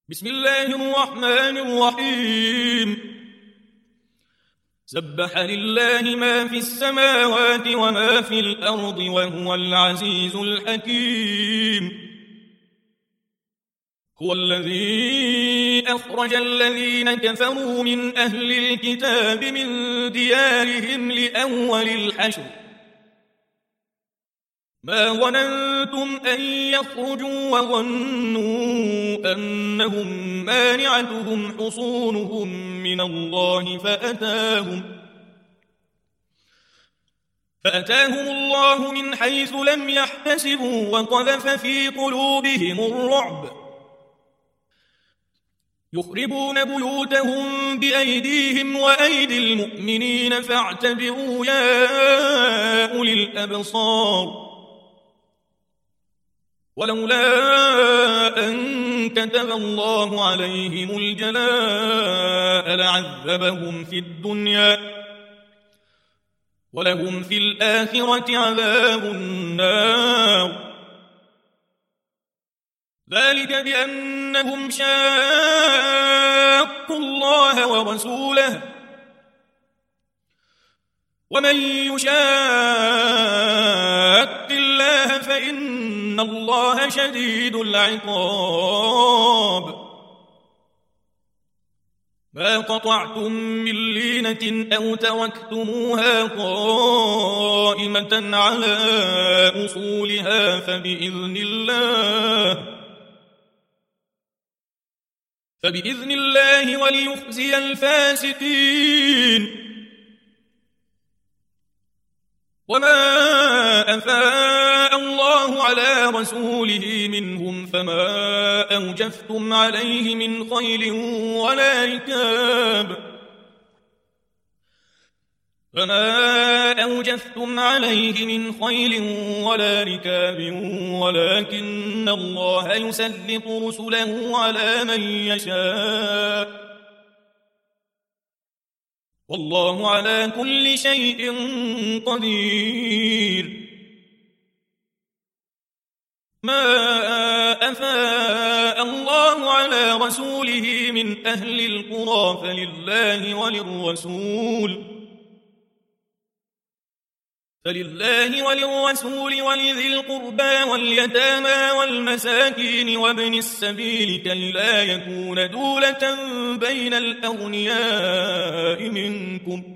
بسم الله الرحمن الرحيم. سبح لله ما في السماوات وما في الأرض وهو العزيز الحكيم. هو الذي أخرج الذين كفروا من أهل الكتاب من ديارهم لأول الحشر ما ظننتم أن يخرجوا وظنوا أنهم مانعتهم حصونهم من الله فأتاهم الله من حيث لم يحتسبوا وقذف في قلوبهم الرعب يخربون بيوتهم بأيديهم وأيدي المؤمنين فاعتبروا يا أولي الأبصار. ولولا أن كتب الله عليهم الجلاء لعذبهم في الدنيا ولهم في الآخرة عذاب النار. ذلك بأنهم شاقوا الله ورسوله ومن يشاق الله فإن الله شديد العقاب. ما قطعتم من لينة أو تركتموها قائمة على أصولها فبإذن الله وليخزي الفاسقين. وما أفاء الله على رسوله منهم فما أوجفتم عليه من خيل ولا ركاب ولكن الله يسلط رسله على من يشاء والله على كل شيء قدير. ما أفاء الله على رسوله من أهل القرى فلله وللرسول ولذي القربى واليتامى والمساكين وابن السبيل كي لا يكون دولة بين الأغنياء منكم.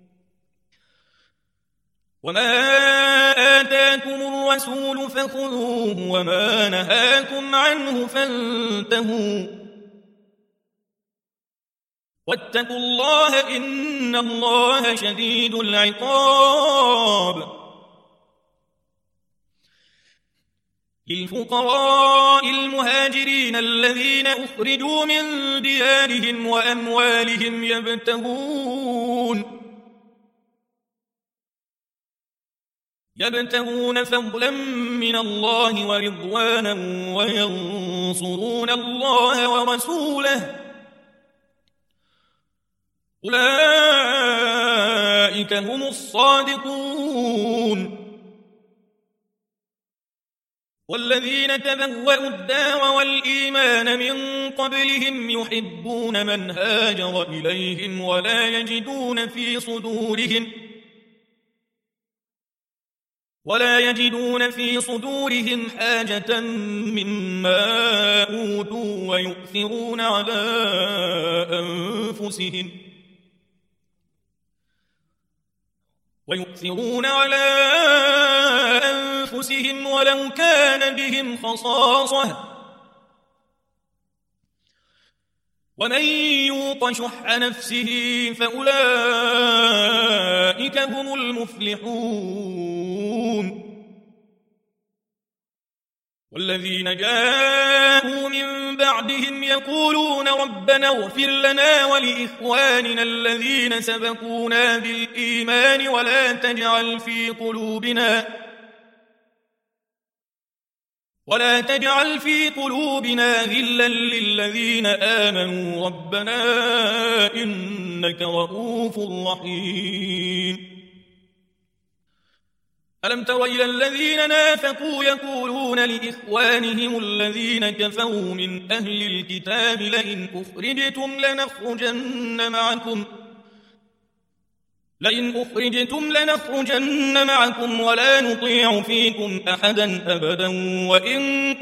وما آتاكم الرسول فخذوه وما نهاكم عنه فانتهوا واتقوا الله إن الله شديد العقاب. للفقراء المهاجرين الذين أخرجوا من ديارهم وأموالهم يبتغون فضلا من الله ورضوانا وينصرون الله ورسوله أولئك هم الصادقون. والذين تبوأوا الدار والإيمان من قبلهم يحبون من هاجر إليهم ولا يجدون في صدورهم حاجة مما أوتوا ويؤثرون على أنفسهم ولو كان بهم خصاصة ومن يوق شح نفسه فأولئك هم المفلحون. والذين جاءوا من بعدهم يقولون ربنا اغفر لنا ولإخواننا الذين سبقونا بالإيمان ولا تجعل في قلوبنا غلا للذين آمنوا ربنا إنك رؤوف رحيم. ألم تر إلى الذين نافقوا يقولون لإخوانهم الذين كفروا من أهل الكتاب لئن أخرجتم لنخرجن معكم ولا نطيع فيكم أحدا أبدا وإن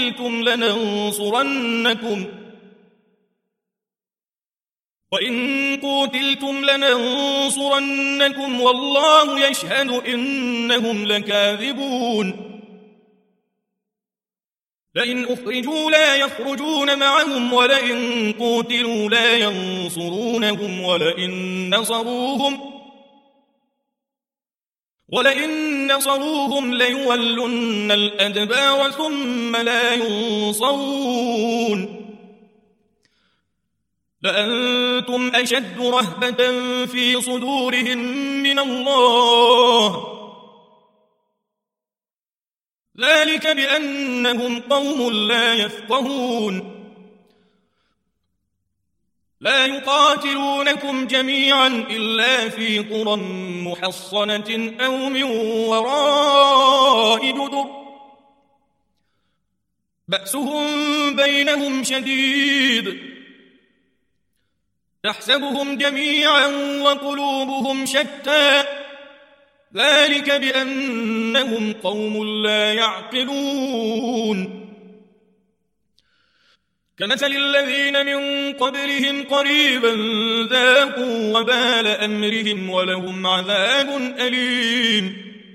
قوتلتم لننصرنكم والله يشهد إنهم لكاذبون لئن أخرجوا لا يخرجون معهم ولئن قوتلوا لا ينصرونهم ولئن نصروهم ليولن الأدبار ثم لا ينصرون لأنتم أشد رهبة في صدورهم من الله ذلك بأنهم قوم لا يفقهون لا يقاتلونكم جميعا إلا في قرى محصنة أو من وراء جدر بأسهم بينهم شديد تحسبهم جميعا وقلوبهم شتى ذلك بأنهم قوم لا يعقلون كمثل الذين من قبلهم قريبا ذاقوا وبال أمرهم ولهم عذاب أليم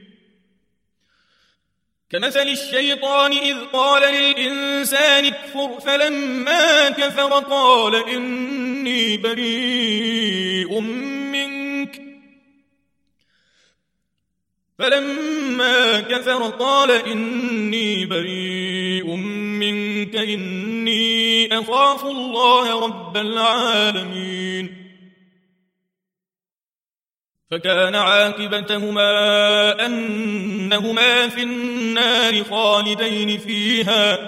كمثل الشيطان إذ قال للإنسان اكفر فلما كفر قال إني بريء منك إني أخاف الله رب العالمين فكان عاقبتهما أنهما في النار خالدين فيها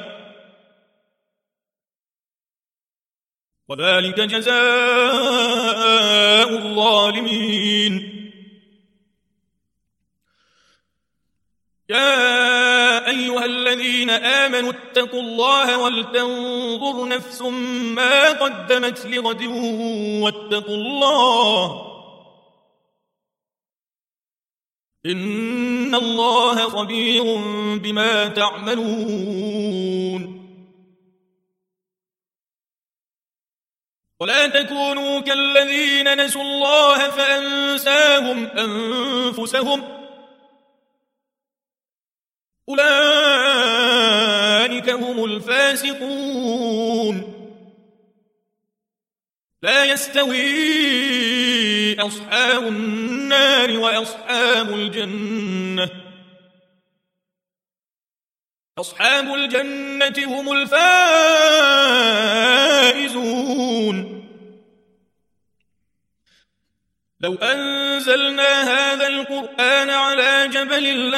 وذلك جزاء الظالمين يا أيها الذين آمنوا اتقوا الله ولتنظر نفس ما قدمت لغد واتقوا الله إن الله خبير بما تعملون ولا تكونوا كالذين نسوا الله فأنساهم أنفسهم أولئك هم الفاسقون لا يستوي أصحاب النار وأصحاب الجنة أصحاب الجنة هم الفائزون لو أنزلنا هذا القرآن على جبل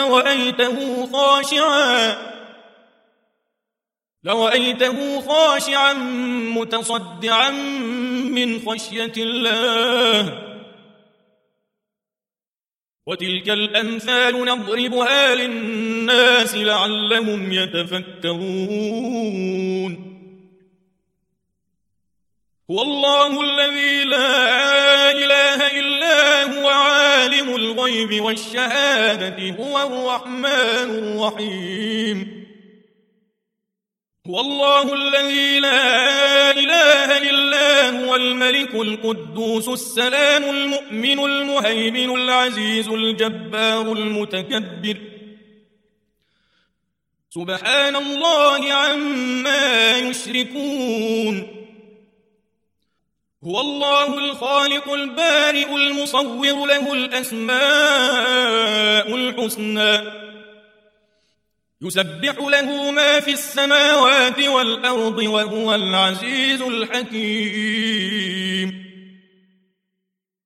لرأيته خاشعا متصدعا من خشية الله وتلك الأمثال نضربها للناس لعلهم يتفكرون هو الله الذي لا إله إلا هو عالم الغيب والشهادة هو الرحمن الرحيم هو الله الذي لا إله إلا هو الملك القدوس السلام المؤمن المهيمن العزيز الجبار المتكبر سبحان الله عما يشركون هو الله الخالق البارئ المصور له الأسماء الحسنى يسبح له ما في السماوات والأرض وهو العزيز الحكيم